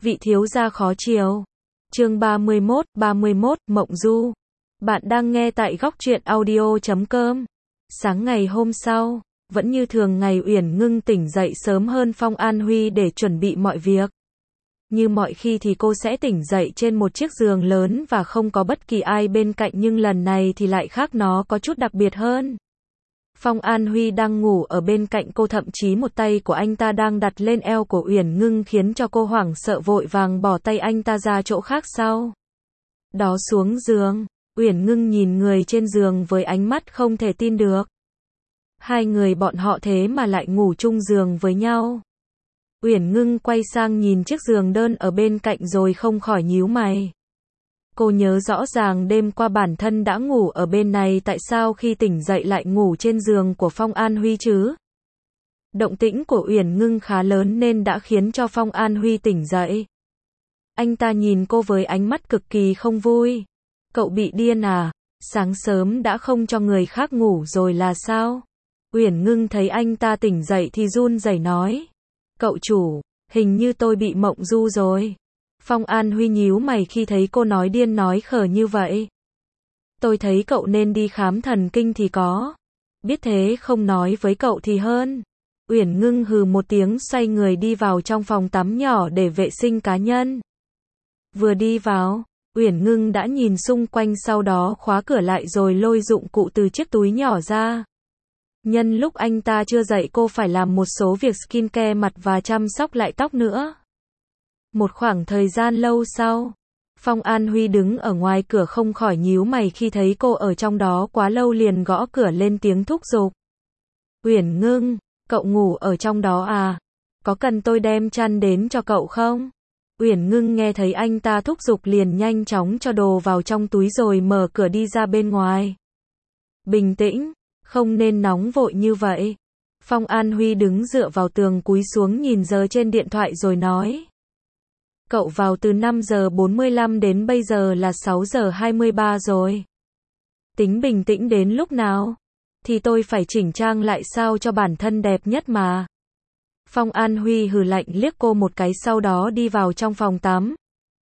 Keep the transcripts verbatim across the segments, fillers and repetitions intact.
Vị thiếu gia khó chiều. Chương ba mươi mốt, ba mươi mốt, Mộng Du. Bạn đang nghe tại góc truyện audio chấm com. Sáng ngày hôm sau, vẫn như thường ngày Uyển Ngưng tỉnh dậy sớm hơn Phong An Huy để chuẩn bị mọi việc. Như mọi khi thì cô sẽ tỉnh dậy trên một chiếc giường lớn và không có bất kỳ ai bên cạnh, nhưng lần này thì lại khác, nó có chút đặc biệt hơn. Phong An Huy đang ngủ ở bên cạnh cô, thậm chí một tay của anh ta đang đặt lên eo của Uyển Ngưng khiến cho cô hoảng sợ, vội vàng bỏ tay anh ta ra chỗ khác sau đó xuống giường. Uyển Ngưng nhìn người trên giường với ánh mắt không thể tin được. Hai người bọn họ thế mà lại ngủ chung giường với nhau. Uyển Ngưng quay sang nhìn chiếc giường đơn ở bên cạnh rồi không khỏi nhíu mày. Cô nhớ rõ ràng đêm qua bản thân đã ngủ ở bên này, tại sao khi tỉnh dậy lại ngủ trên giường của Phong An Huy chứ? Động tĩnh của Uyển Ngưng khá lớn nên đã khiến cho Phong An Huy tỉnh dậy. Anh ta nhìn cô với ánh mắt cực kỳ không vui. Cậu bị điên à? Sáng sớm đã không cho người khác ngủ rồi là sao? Uyển Ngưng thấy anh ta tỉnh dậy thì run rẩy nói. Cậu chủ, hình như tôi bị mộng du rồi. Phong An Huy nhíu mày khi thấy cô nói điên nói khờ như vậy. Tôi thấy cậu nên đi khám thần kinh thì có. Biết thế không nói với cậu thì hơn. Uyển Ngưng hừ một tiếng, xoay người đi vào trong phòng tắm nhỏ để vệ sinh cá nhân. Vừa đi vào, Uyển Ngưng đã nhìn xung quanh, sau đó khóa cửa lại rồi lôi dụng cụ từ chiếc túi nhỏ ra. Nhân lúc anh ta chưa dậy, cô phải làm một số việc skincare mặt và chăm sóc lại tóc nữa. Một khoảng thời gian lâu sau, Phong An Huy đứng ở ngoài cửa không khỏi nhíu mày khi thấy cô ở trong đó quá lâu, liền gõ cửa lên tiếng thúc giục. Uyển Ngưng, cậu ngủ ở trong đó à? Có cần tôi đem chăn đến cho cậu không? Uyển Ngưng nghe thấy anh ta thúc giục liền nhanh chóng cho đồ vào trong túi rồi mở cửa đi ra bên ngoài. Bình tĩnh, không nên nóng vội như vậy. Phong An Huy đứng dựa vào tường cúi xuống nhìn giờ trên điện thoại rồi nói. Cậu vào từ năm giờ bốn mươi lăm đến bây giờ là sáu giờ hai mươi ba rồi. Tính bình tĩnh đến lúc nào? Thì tôi phải chỉnh trang lại sao cho bản thân đẹp nhất mà. Phong An Huy hừ lạnh liếc cô một cái, sau đó đi vào trong phòng tắm.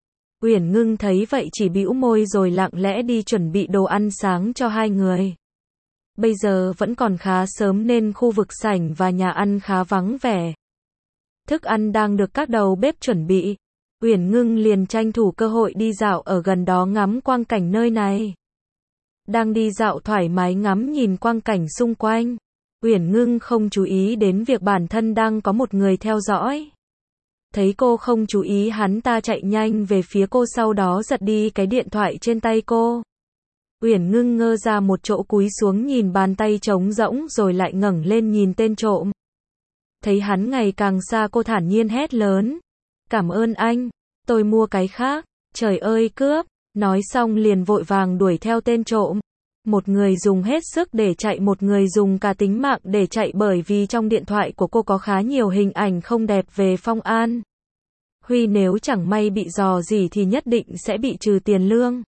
Uyển Ngưng thấy vậy chỉ bĩu môi rồi lặng lẽ đi chuẩn bị đồ ăn sáng cho hai người. Bây giờ vẫn còn khá sớm nên khu vực sảnh và nhà ăn khá vắng vẻ. Thức ăn đang được các đầu bếp chuẩn bị. Uyển Ngưng liền tranh thủ cơ hội đi dạo ở gần đó ngắm quang cảnh nơi này. Đang đi dạo thoải mái ngắm nhìn quang cảnh xung quanh, Uyển Ngưng không chú ý đến việc bản thân đang có một người theo dõi. Thấy cô không chú ý, hắn ta chạy nhanh về phía cô, sau đó giật đi cái điện thoại trên tay cô. Uyển Ngưng ngơ ra một chỗ, cúi xuống nhìn bàn tay trống rỗng rồi lại ngẩng lên nhìn tên trộm. Thấy hắn ngày càng xa, cô thản nhiên hét lớn. Cảm ơn anh, tôi mua cái khác. Trời ơi, cướp! Nói xong liền vội vàng đuổi theo tên trộm. Một người dùng hết sức để chạy, một người dùng cả tính mạng để chạy, bởi vì trong điện thoại của cô có khá nhiều hình ảnh không đẹp về Phong An Huy, nếu chẳng may bị dò dỉ thì nhất định sẽ bị trừ tiền lương.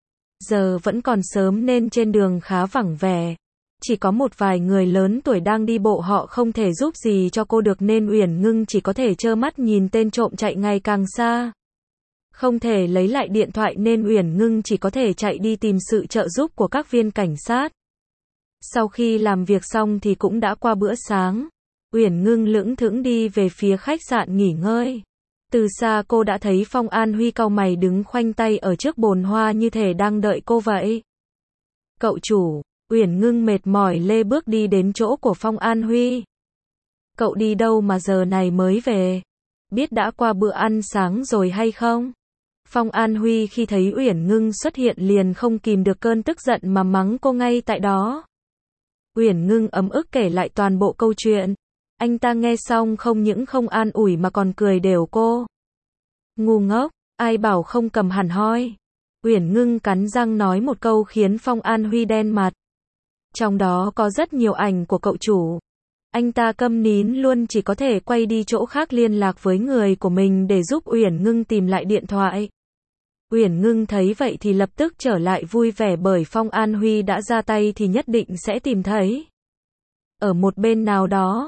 Giờ vẫn còn sớm nên trên đường khá vắng vẻ. Chỉ có một vài người lớn tuổi đang đi bộ, họ không thể giúp gì cho cô được nên Uyển Ngưng chỉ có thể trơ mắt nhìn tên trộm chạy ngày càng xa. Không thể lấy lại điện thoại nên Uyển Ngưng chỉ có thể chạy đi tìm sự trợ giúp của các viên cảnh sát. Sau khi làm việc xong thì cũng đã qua bữa sáng. Uyển Ngưng lững thững đi về phía khách sạn nghỉ ngơi. Từ xa cô đã thấy Phong An Huy cau mày đứng khoanh tay ở trước bồn hoa như thể đang đợi cô vậy. Cậu chủ, Uyển Ngưng mệt mỏi lê bước đi đến chỗ của Phong An Huy. Cậu đi đâu mà giờ này mới về? Biết đã qua bữa ăn sáng rồi hay không? Phong An Huy khi thấy Uyển Ngưng xuất hiện liền không kìm được cơn tức giận mà mắng cô ngay tại đó. Uyển Ngưng ấm ức kể lại toàn bộ câu chuyện. Anh ta nghe xong không những không an ủi mà còn cười đều cô. Ngu ngốc, ai bảo không cầm hẳn hoi. Uyển Ngưng cắn răng nói một câu khiến Phong An Huy đen mặt. Trong đó có rất nhiều ảnh của cậu chủ. Anh ta câm nín luôn, chỉ có thể quay đi chỗ khác liên lạc với người của mình để giúp Uyển Ngưng tìm lại điện thoại. Uyển Ngưng thấy vậy thì lập tức trở lại vui vẻ, bởi Phong An Huy đã ra tay thì nhất định sẽ tìm thấy. Ở một bên nào đó,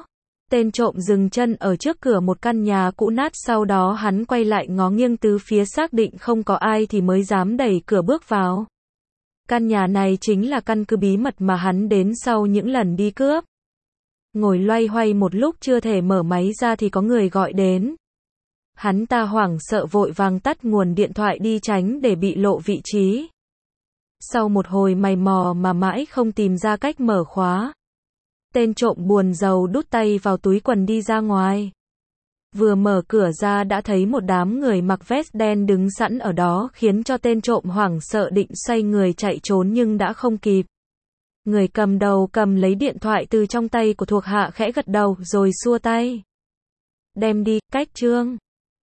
Tên trộm dừng chân ở trước cửa một căn nhà cũ nát, sau đó hắn quay lại ngó nghiêng tứ phía xác định không có ai thì mới dám đẩy cửa bước vào. Căn nhà này chính là căn cứ bí mật mà hắn đến sau những lần đi cướp. Ngồi loay hoay một lúc chưa thể mở máy ra thì có người gọi đến. Hắn ta hoảng sợ vội vàng tắt nguồn điện thoại đi tránh để bị lộ vị trí. Sau một hồi mày mò mà mãi không tìm ra cách mở khóa, tên trộm buồn rầu đút tay vào túi quần đi ra ngoài. Vừa mở cửa ra đã thấy một đám người mặc vest đen đứng sẵn ở đó, khiến cho tên trộm hoảng sợ định xoay người chạy trốn nhưng đã không kịp. Người cầm đầu cầm lấy điện thoại từ trong tay của thuộc hạ khẽ gật đầu rồi xua tay. Đem đi, cách trương.